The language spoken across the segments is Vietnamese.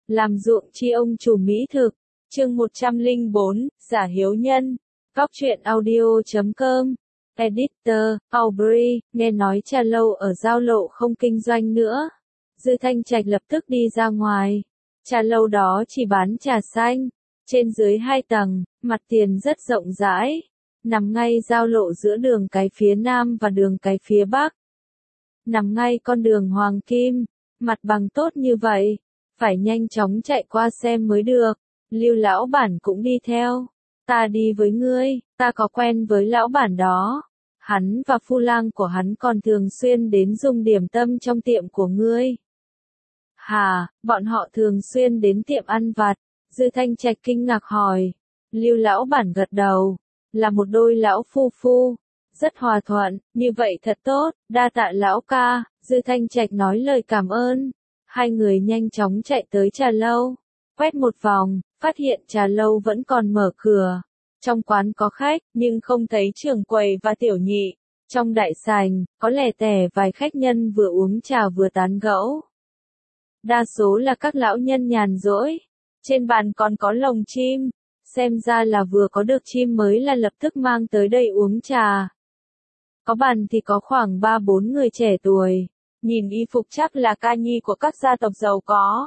làm ruộng chi ông chủ mỹ thực. Chương 104, giả hiếu nhân. Góc truyện audio.com. Editor, Aubrey, nghe nói Trà Lâu ở giao lộ không kinh doanh nữa. Dư Thanh Trạch lập tức đi ra ngoài. Trà Lâu đó chỉ bán trà xanh, trên dưới 2 tầng, mặt tiền rất rộng rãi, nằm ngay giao lộ giữa đường cái phía nam và đường cái phía bắc. Nằm ngay con đường Hoàng Kim, mặt bằng tốt như vậy, phải nhanh chóng chạy qua xem mới được. Lưu lão bản cũng đi theo. Ta đi với ngươi, ta có quen với lão bản đó. Hắn và phu lang của hắn còn thường xuyên đến dùng điểm tâm trong tiệm của ngươi. Hà, bọn họ thường xuyên đến tiệm ăn vặt. Dư Thanh Trạch kinh ngạc hỏi. Lưu lão bản gật đầu. Là một đôi lão phu phu. Rất hòa thuận, như vậy thật tốt, đa tạ lão ca. Dư Thanh Trạch nói lời cảm ơn. Hai người nhanh chóng chạy tới Trà Lâu. Quét một vòng, phát hiện Trà Lâu vẫn còn mở cửa. Trong quán có khách, nhưng không thấy trưởng quầy và tiểu nhị. Trong đại sảnh, có lẻ tẻ vài khách nhân vừa uống trà vừa tán gẫu. Đa số là các lão nhân nhàn rỗi. Trên bàn còn có lồng chim. Xem ra là vừa có được chim mới là lập tức mang tới đây uống trà. Có bàn thì có khoảng 3-4 người trẻ tuổi. Nhìn y phục chắc là ca nhi của các gia tộc giàu có.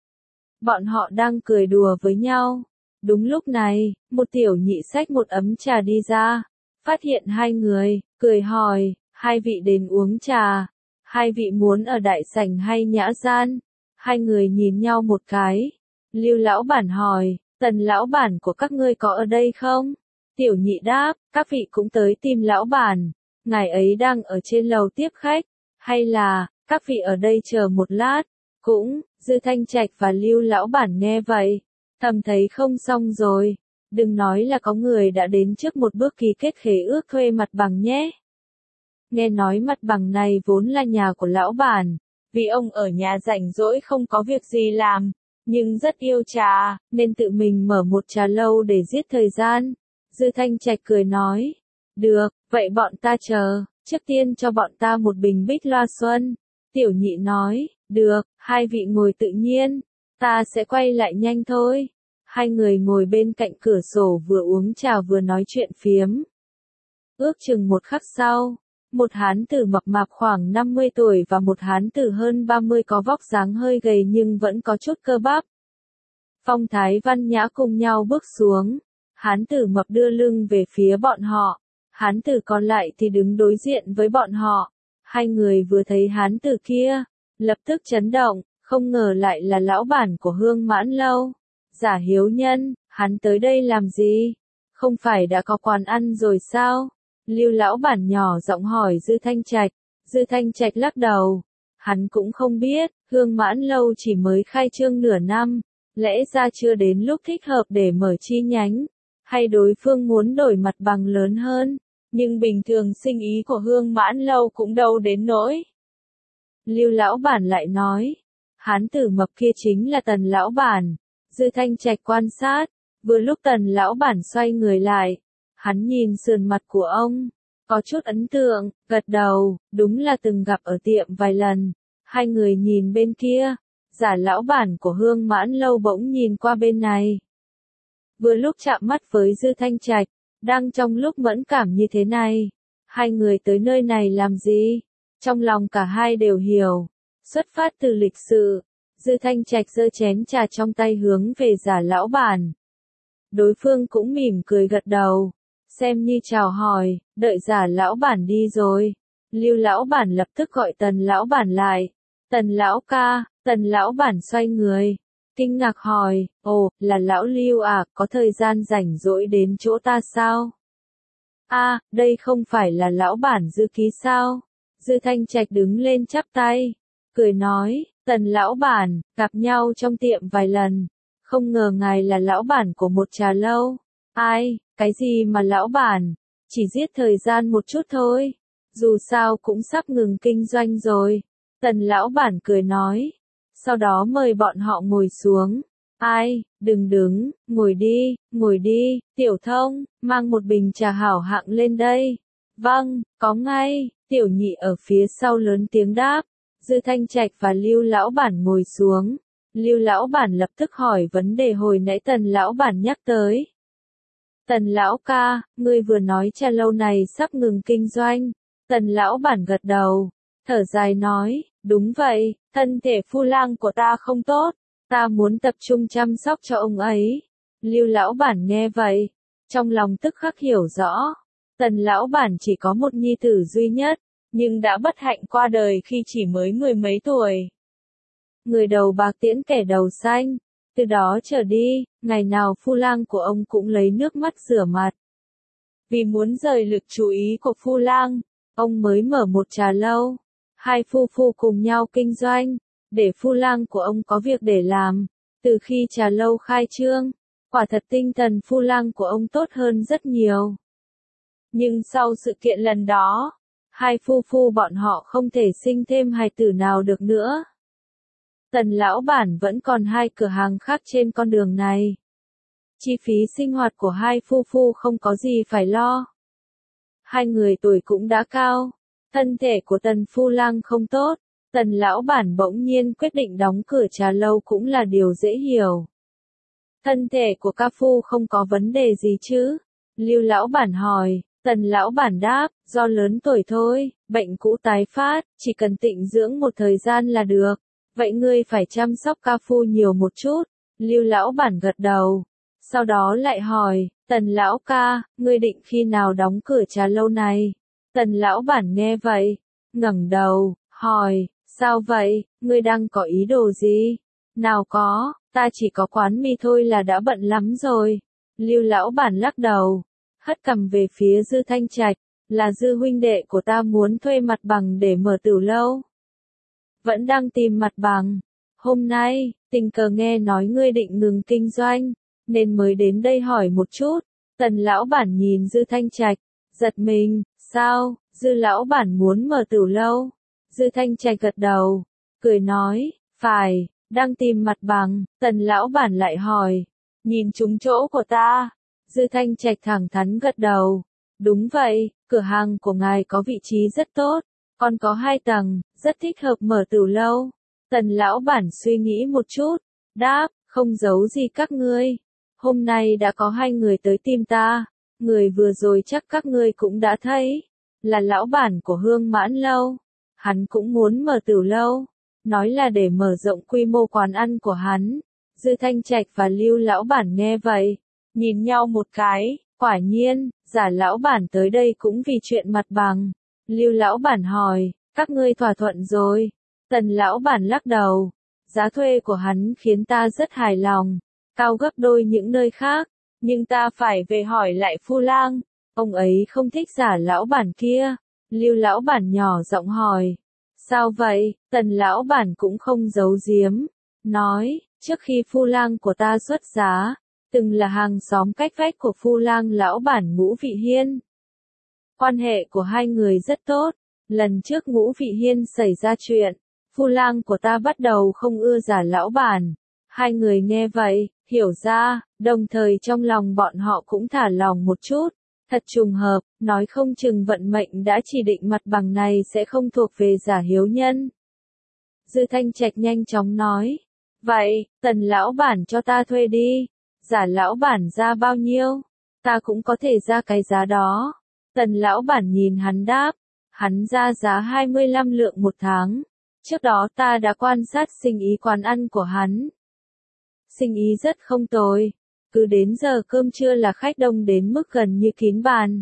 Bọn họ đang cười đùa với nhau. Đúng lúc này, một tiểu nhị xách một ấm trà đi ra. Phát hiện hai người, cười hỏi, hai vị đến uống trà. Hai vị muốn ở đại sảnh hay nhã gian? Hai người nhìn nhau một cái. Lưu lão bản hỏi, Tần lão bản của các ngươi có ở đây không? Tiểu nhị đáp, các vị cũng tới tìm lão bản. Ngài ấy đang ở trên lầu tiếp khách. Hay là, các vị ở đây chờ một lát. Cũng, Dư Thanh Trạch và Lưu lão bản nghe vậy. Thầm thấy không xong rồi. Đừng nói là có người đã đến trước một bước ký kết khế ước thuê mặt bằng nhé. Nghe nói mặt bằng này vốn là nhà của lão bản. Vì ông ở nhà rảnh rỗi không có việc gì làm. Nhưng rất yêu trà, nên tự mình mở một trà lâu để giết thời gian. Dư Thanh Trạch cười nói. Được, vậy bọn ta chờ, trước tiên cho bọn ta một bình bích loa xuân. Tiểu nhị nói, được, hai vị ngồi tự nhiên, ta sẽ quay lại nhanh thôi. Hai người ngồi bên cạnh cửa sổ vừa uống trà vừa nói chuyện phiếm. Ước chừng một khắc sau, một hán tử mập mạp khoảng 50 tuổi và một hán tử hơn 30 có vóc dáng hơi gầy nhưng vẫn có chút cơ bắp. Phong thái văn nhã cùng nhau bước xuống. Hán tử mập đưa lưng về phía bọn họ. Hán tử còn lại thì đứng đối diện với bọn họ. Hai người vừa thấy hán tử kia, lập tức chấn động, không ngờ lại là lão bản của Hương Mãn Lâu. Giả hiếu nhân, hắn tới đây làm gì? Không phải đã có quán ăn rồi sao? Lưu lão bản nhỏ giọng hỏi Dư Thanh Trạch. Dư Thanh Trạch lắc đầu. Hắn cũng không biết, Hương Mãn Lâu chỉ mới khai trương nửa năm. Lẽ ra chưa đến lúc thích hợp để mở chi nhánh. Hay đối phương muốn đổi mặt bằng lớn hơn. Nhưng bình thường sinh ý của Hương Mãn Lâu cũng đâu đến nỗi. Lưu lão bản lại nói. Hán tử mập kia chính là Tần lão bản. Dư Thanh Trạch quan sát. Vừa lúc Tần lão bản xoay người lại. Hắn nhìn sườn mặt của ông. Có chút ấn tượng, gật đầu, đúng là từng gặp ở tiệm vài lần. Hai người nhìn bên kia. Giả lão bản của Hương Mãn Lâu bỗng nhìn qua bên này. Vừa lúc chạm mắt với Dư Thanh Trạch. Đang trong lúc mẫn cảm như thế này. Hai người tới nơi này làm gì? Trong lòng cả hai đều hiểu. Xuất phát từ lịch sự. Dư Thanh Trạch giơ chén trà trong tay hướng về giả lão bản. Đối phương cũng mỉm cười gật đầu. Xem như chào hỏi, đợi giả lão bản đi rồi. Lưu lão bản lập tức gọi Tần lão bản lại. Tần lão ca, Tần lão bản xoay người. Kinh ngạc hỏi, ồ, là lão Lưu à, có thời gian rảnh rỗi đến chỗ ta sao? À, đây không phải là lão bản Dư ký sao? Dư Thanh Trạch đứng lên chắp tay. Cười nói, Tần lão bản, gặp nhau trong tiệm vài lần. Không ngờ ngài là lão bản của một trà lâu. Ai, cái gì mà lão bản? Chỉ giết thời gian một chút thôi. Dù sao cũng sắp ngừng kinh doanh rồi. Tần lão bản cười nói. Sau đó mời bọn họ ngồi xuống. Ai, đừng đứng, ngồi đi, tiểu thông, mang một bình trà hảo hạng lên đây. Vâng, có ngay, tiểu nhị ở phía sau lớn tiếng đáp. Dư Thanh Trạch và Lưu lão bản ngồi xuống. Lưu lão bản lập tức hỏi vấn đề hồi nãy Tần lão bản nhắc tới. Tần lão ca, ngươi vừa nói trà lâu này sắp ngừng kinh doanh. Tần lão bản gật đầu, thở dài nói, đúng vậy, thân thể Phu Lang của ta không tốt, ta muốn tập trung chăm sóc cho ông ấy. Lưu lão bản nghe vậy, trong lòng tức khắc hiểu rõ, Tần lão bản chỉ có một nhi tử duy nhất, nhưng đã bất hạnh qua đời khi chỉ mới 10 mấy tuổi. Người đầu bạc tiễn kẻ đầu xanh, từ đó trở đi, ngày nào Phu Lang của ông cũng lấy nước mắt rửa mặt. Vì muốn rời lực chú ý của Phu Lang, ông mới mở một trà lâu, hai phu phu cùng nhau kinh doanh, để Phu Lang của ông có việc để làm. Từ khi trà lâu khai trương, quả thật tinh thần Phu Lang của ông tốt hơn rất nhiều. Nhưng sau sự kiện lần đó, hai phu phu bọn họ không thể sinh thêm hài tử nào được nữa. Tần lão bản vẫn còn hai cửa hàng khác trên con đường này. Chi phí sinh hoạt của hai phu phu không có gì phải lo. Hai người tuổi cũng đã cao, thân thể của Tần Phu Lang không tốt, Tần lão bản bỗng nhiên quyết định đóng cửa trà lâu cũng là điều dễ hiểu. Thân thể của ca phu không có vấn đề gì chứ? Lưu lão bản hỏi, Tần lão bản đáp, do lớn tuổi thôi, bệnh cũ tái phát, chỉ cần tịnh dưỡng một thời gian là được. Vậy ngươi phải chăm sóc ca phu nhiều một chút. Lưu lão bản gật đầu. Sau đó lại hỏi, Tần lão ca, ngươi định khi nào đóng cửa trà lâu này? Tần lão bản nghe vậy, ngẩng đầu, hỏi, sao vậy, ngươi đang có ý đồ gì? Nào có, ta chỉ có quán mì thôi là đã bận lắm rồi. Lưu lão bản lắc đầu, hất cằm về phía Dư Thanh Trạch, là Dư huynh đệ của ta muốn thuê mặt bằng để mở tiểu lâu. Vẫn đang tìm mặt bằng. Hôm nay, tình cờ nghe nói ngươi định ngừng kinh doanh, nên mới đến đây hỏi một chút. Tần lão bản nhìn Dư Thanh Trạch, giật mình, sao, Dư lão bản muốn mở tiểu lâu? Dư Thanh Trạch gật đầu, cười nói, phải, đang tìm mặt bằng. Tần lão bản lại hỏi, nhìn trúng chỗ của ta? Dư Thanh Trạch thẳng thắn gật đầu, đúng vậy, cửa hàng của ngài có vị trí rất tốt, còn có 2 tầng, rất thích hợp mở tiểu lâu. Tần lão bản suy nghĩ một chút, đáp, không giấu gì các ngươi. Hôm nay đã có 2 người tới tìm ta, người vừa rồi chắc các ngươi cũng đã thấy, là lão bản của Hương Mãn Lâu. Hắn cũng muốn mở tiểu lâu, nói là để mở rộng quy mô quán ăn của hắn. Dư Thanh Trạch và Lưu lão bản nghe vậy, nhìn nhau một cái, quả nhiên, giả lão bản tới đây cũng vì chuyện mặt bằng. Lưu lão bản hỏi, các ngươi thỏa thuận rồi? Tần lão bản lắc đầu, giá thuê của hắn khiến ta rất hài lòng, cao gấp đôi những nơi khác, nhưng ta phải về hỏi lại Phu Lang, ông ấy không thích giả lão bản kia. Lưu lão bản nhỏ giọng hỏi, sao vậy? Tần lão bản cũng không giấu giếm, nói, trước khi Phu Lang của ta xuất giá, từng là hàng xóm cách vách của Phu Lang lão bản Ngũ Vị Hiên. Quan hệ của hai người rất tốt, lần trước Ngũ Vị Hiên xảy ra chuyện, Phu Lang của ta bắt đầu không ưa giả lão bản. Hai người nghe vậy, hiểu ra, đồng thời trong lòng bọn họ cũng thả lòng một chút. Thật trùng hợp, nói không chừng vận mệnh đã chỉ định mặt bằng này sẽ không thuộc về giả hiếu nhân. Dư Thanh Trạch nhanh chóng nói, vậy, Tần lão bản cho ta thuê đi, giả lão bản ra bao nhiêu, ta cũng có thể ra cái giá đó. Tần lão bản nhìn hắn đáp, hắn ra giá 25 lượng một tháng. Trước đó ta đã quan sát sinh ý quán ăn của hắn. Sinh ý rất không tồi, cứ đến giờ cơm trưa là khách đông đến mức gần như kín bàn.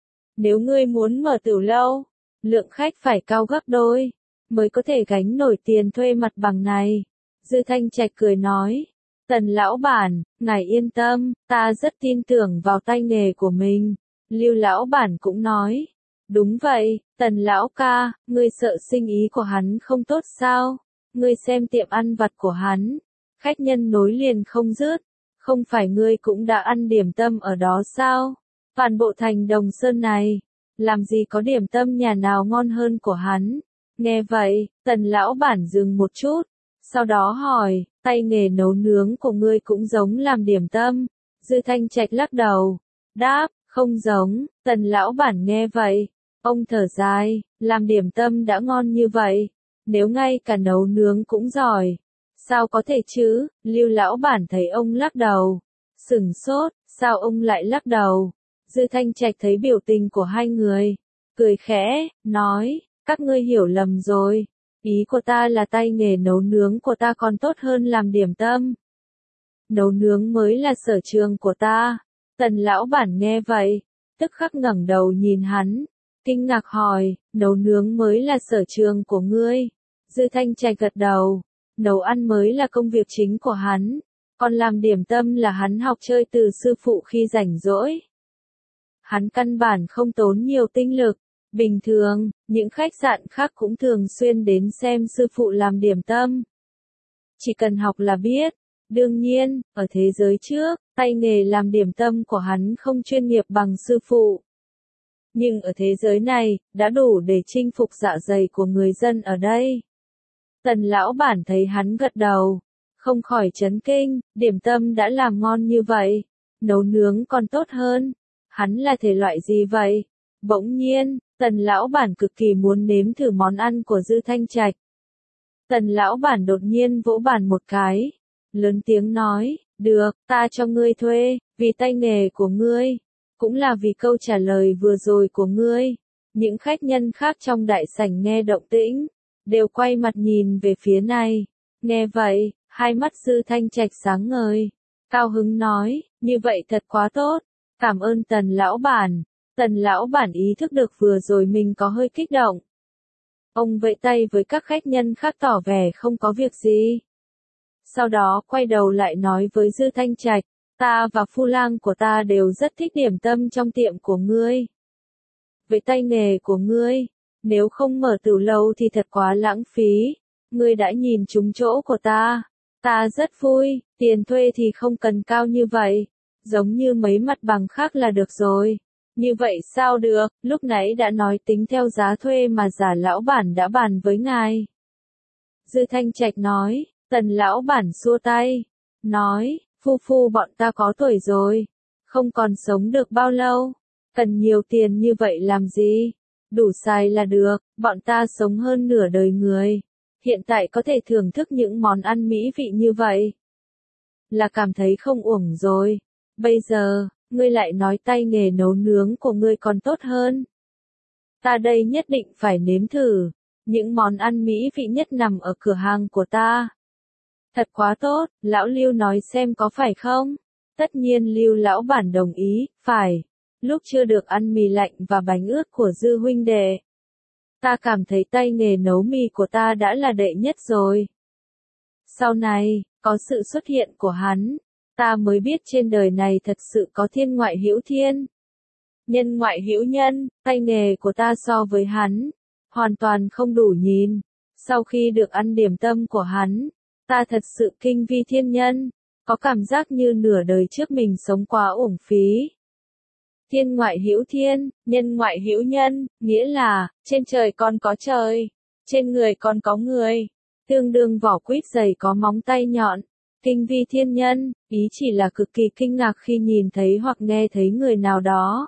Nếu ngươi muốn mở tiểu lâu, lượng khách phải cao gấp đôi, mới có thể gánh nổi tiền thuê mặt bằng này. Dư Thanh Trạch cười nói, Tần lão bản, ngài yên tâm, ta rất tin tưởng vào tay nghề của mình. Lưu lão bản cũng nói, đúng vậy, Tần lão ca, ngươi sợ sinh ý của hắn không tốt sao? Ngươi xem tiệm ăn vặt của hắn, khách nhân nối liền không dứt, không phải ngươi cũng đã ăn điểm tâm ở đó sao? Toàn bộ thành Đồng Sơn này, làm gì có điểm tâm nhà nào ngon hơn của hắn? Nghe vậy, Tần lão bản dừng một chút, sau đó hỏi, tay nghề nấu nướng của ngươi cũng giống làm điểm tâm? Dư Thanh Trạch lắc đầu, đáp, không giống. Tần lão bản nghe vậy, ông thở dài, làm điểm tâm đã ngon như vậy, nếu ngay cả nấu nướng cũng giỏi, Sao có thể chứ, Lưu lão bản thấy ông lắc đầu. Sửng sốt, sao ông lại lắc đầu? Dư Thanh Trạch thấy biểu tình của hai người, cười khẽ, nói, các ngươi hiểu lầm rồi. Ý của ta là tay nghề nấu nướng của ta còn tốt hơn làm điểm tâm. Nấu nướng mới là sở trường của ta. Tần lão bản nghe vậy, tức khắc ngẩng đầu nhìn hắn, kinh ngạc hỏi, nấu nướng mới là sở trường của ngươi. Dư Thanh Trạch gật đầu, nấu ăn mới là công việc chính của hắn, còn làm điểm tâm là hắn học chơi từ sư phụ khi rảnh rỗi. Hắn căn bản không tốn nhiều tinh lực. Bình thường, những khách sạn khác cũng thường xuyên đến xem sư phụ làm điểm tâm. Chỉ cần học là biết. Đương nhiên, ở thế giới trước, tay nghề làm điểm tâm của hắn không chuyên nghiệp bằng sư phụ. Nhưng ở thế giới này, đã đủ để chinh phục dạ dày của người dân ở đây. Tần lão bản thấy hắn gật đầu, không khỏi chấn kinh, điểm tâm đã làm ngon như vậy, nấu nướng còn tốt hơn. Hắn là thể loại gì vậy? Bỗng nhiên, Tần lão bản cực kỳ muốn nếm thử món ăn của Dư Thanh Trạch. Tần lão bản đột nhiên vỗ bàn một cái, lớn tiếng nói, được, ta cho ngươi thuê, vì tay nghề của ngươi, cũng là vì câu trả lời vừa rồi của ngươi. Những khách nhân khác trong đại sảnh nghe động tĩnh, đều quay mặt nhìn về phía này. Nghe vậy, hai mắt Dư Thanh Trạch sáng ngời, cao hứng nói, như vậy thật quá tốt, cảm ơn Tần lão bản. Tần lão bản ý thức được vừa rồi mình có hơi kích động. Ông vẫy tay với các khách nhân khác tỏ vẻ không có việc gì. Sau đó quay đầu lại nói với Dư Thanh Trạch, ta và phu lang của ta đều rất thích điểm tâm trong tiệm của ngươi. Với tay nghề của ngươi, nếu không mở từ lâu thì thật quá lãng phí. Ngươi đã nhìn trúng chỗ của ta. Ta rất vui, tiền thuê thì không cần cao như vậy. Giống như mấy mặt bằng khác là được rồi. Như vậy sao được, lúc nãy đã nói tính theo giá thuê mà giả lão bản đã bàn với ngài. Dư Thanh Trạch nói, Tần lão bản xua tay, nói, phu bọn ta có tuổi rồi, không còn sống được bao lâu, cần nhiều tiền như vậy làm gì, đủ xài là được, bọn ta sống hơn nửa đời người, hiện tại có thể thưởng thức những món ăn mỹ vị như vậy, là cảm thấy không uổng rồi, bây giờ, ngươi lại nói tay nghề nấu nướng của ngươi còn tốt hơn. Ta đây nhất định phải nếm thử, những món ăn mỹ vị nhất nằm ở cửa hàng của ta. Thật quá tốt, lão Lưu nói xem có phải không? Tất nhiên Lưu lão bản đồng ý, phải. Lúc chưa được ăn mì lạnh và bánh ướt của Dư huynh đệ, ta cảm thấy tay nghề nấu mì của ta đã là đệ nhất rồi. Sau này, có sự xuất hiện của hắn, ta mới biết trên đời này thật sự có thiên ngoại hữu thiên. Nhân ngoại hữu nhân, tay nghề của ta so với hắn, hoàn toàn không đủ nhìn. Sau khi được ăn điểm tâm của hắn, ta thật sự kinh vi thiên nhân, có cảm giác như nửa đời trước mình sống quá uổng phí. Thiên ngoại hữu thiên, nhân ngoại hữu nhân, nghĩa là, trên trời còn có trời, trên người còn có người, tương đương vỏ quýt dày có móng tay nhọn. Kinh vi thiên nhân, ý chỉ là cực kỳ kinh ngạc khi nhìn thấy hoặc nghe thấy người nào đó.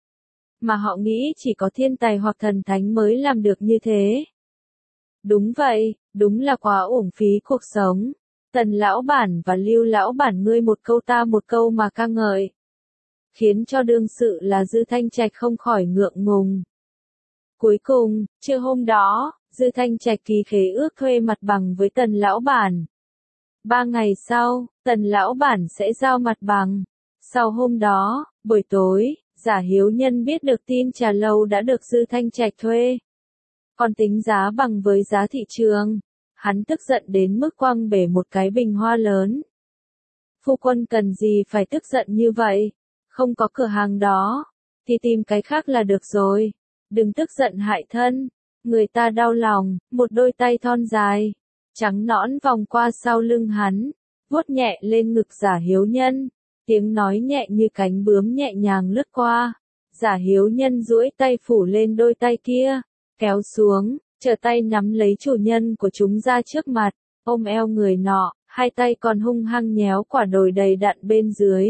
Mà họ nghĩ chỉ có thiên tài hoặc thần thánh mới làm được như thế. Đúng vậy, đúng là quá uổng phí cuộc sống. Tần lão bản và Lưu lão bản ngươi một câu ta một câu mà ca ngợi. Khiến cho đương sự là Dư Thanh Trạch không khỏi ngượng ngùng. Cuối cùng, trưa hôm đó, Dư Thanh Trạch ký khế ước thuê mặt bằng với Tần lão bản. 3 ngày sau, Tần lão bản sẽ giao mặt bằng. Sau hôm đó, buổi tối, Giả Hiếu Nhân biết được tin trà lâu đã được Dư Thanh Trạch thuê. Còn tính giá bằng với giá thị trường. Hắn tức giận đến mức quăng bể một cái bình hoa lớn. Phu quân cần gì phải tức giận như vậy? Không có cửa hàng đó, thì tìm cái khác là được rồi. Đừng tức giận hại thân. Người ta đau lòng, một đôi tay thon dài, trắng nõn vòng qua sau lưng hắn, vuốt nhẹ lên ngực Giả Hiếu Nhân. Tiếng nói nhẹ như cánh bướm nhẹ nhàng lướt qua. Giả Hiếu Nhân duỗi tay phủ lên đôi tay kia, kéo xuống, trở tay nắm lấy chủ nhân của chúng ra trước mặt, ôm eo người nọ, hai tay còn hung hăng nhéo quả đồi đầy đặn bên dưới.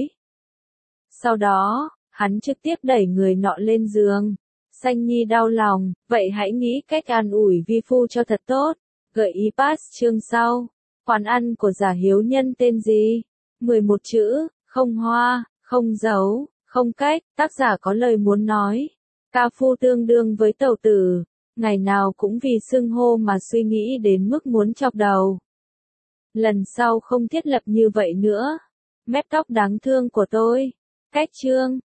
Sau đó, hắn trực tiếp đẩy người nọ lên giường. Sanh Nhi đau lòng, vậy hãy nghĩ cách an ủi vi phu cho thật tốt. Gợi ý pass chương sau. Quán ăn của Giả Hiếu Nhân tên gì? 11 chữ, không hoa, không dấu, không cách, tác giả có lời muốn nói. Ca phu tương đương với tẩu tử, ngày nào cũng vì xưng hô mà suy nghĩ đến mức muốn chọc đầu. Lần sau không thiết lập như vậy nữa. Mép tóc đáng thương của tôi. Cách chương